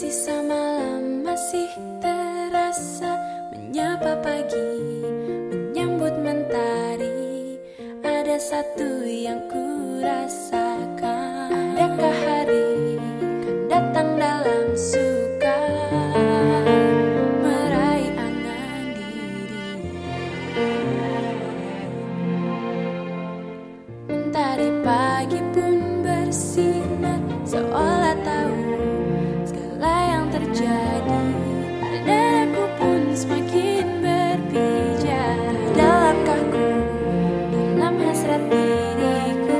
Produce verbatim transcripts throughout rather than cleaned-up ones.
Sisa malam masih terasa, menyapa pagi, menyambut mentari. Ada satu yang ku rasakan, adakah hari kan datang dalam suka meraih angan diri. Mentari pagi pun bersinar, seolah tahu segala yang terjadi. Dadaku pun semakin berpijak dalam kaku, dalam hasrat diriku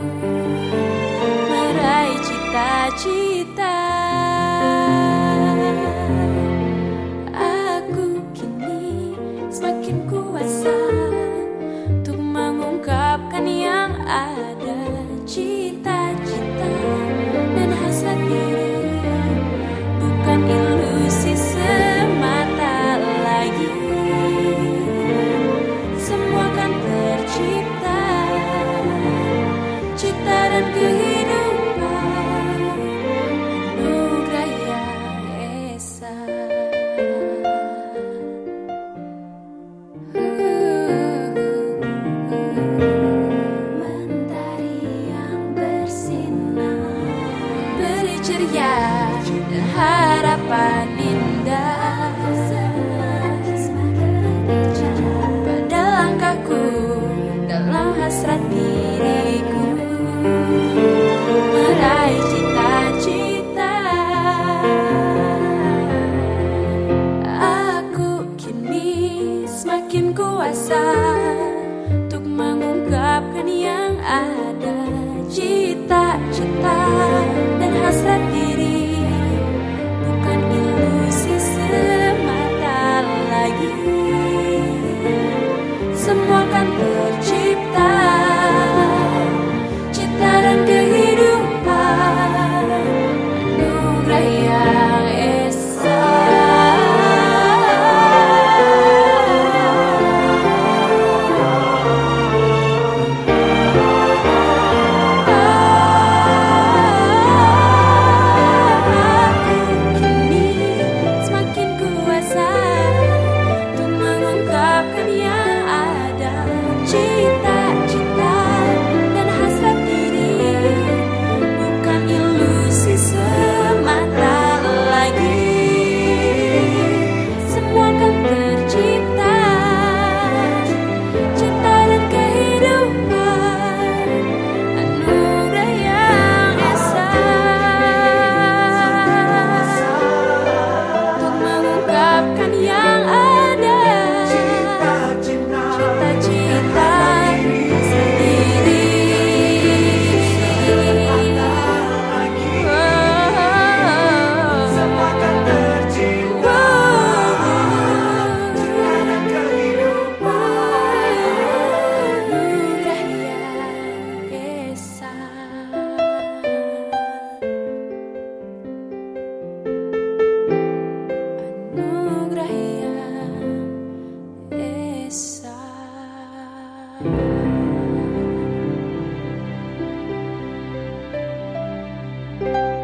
meraih cita-cita. Aku kini semakin kuasa untuk mengungkapkan yang ada, cita-cita dan hasrat diri bukan ilusi semata lagi. Semua kan tercipta, cita dan kehidupan, anugerah yang esa. Mentari yang bersinar, beri ceria dan harapan indah pada langkahku, dalam hasrat diriku meraih cita-cita. Aku kini semakin kuasa untuk mengungkapkan yang ada, cita-cita dan hasrat diri bukan ilusi semata lagi. Semua kan tercipta, cita dan kehidupan, anugerah yang esa. Anugerah yang esa.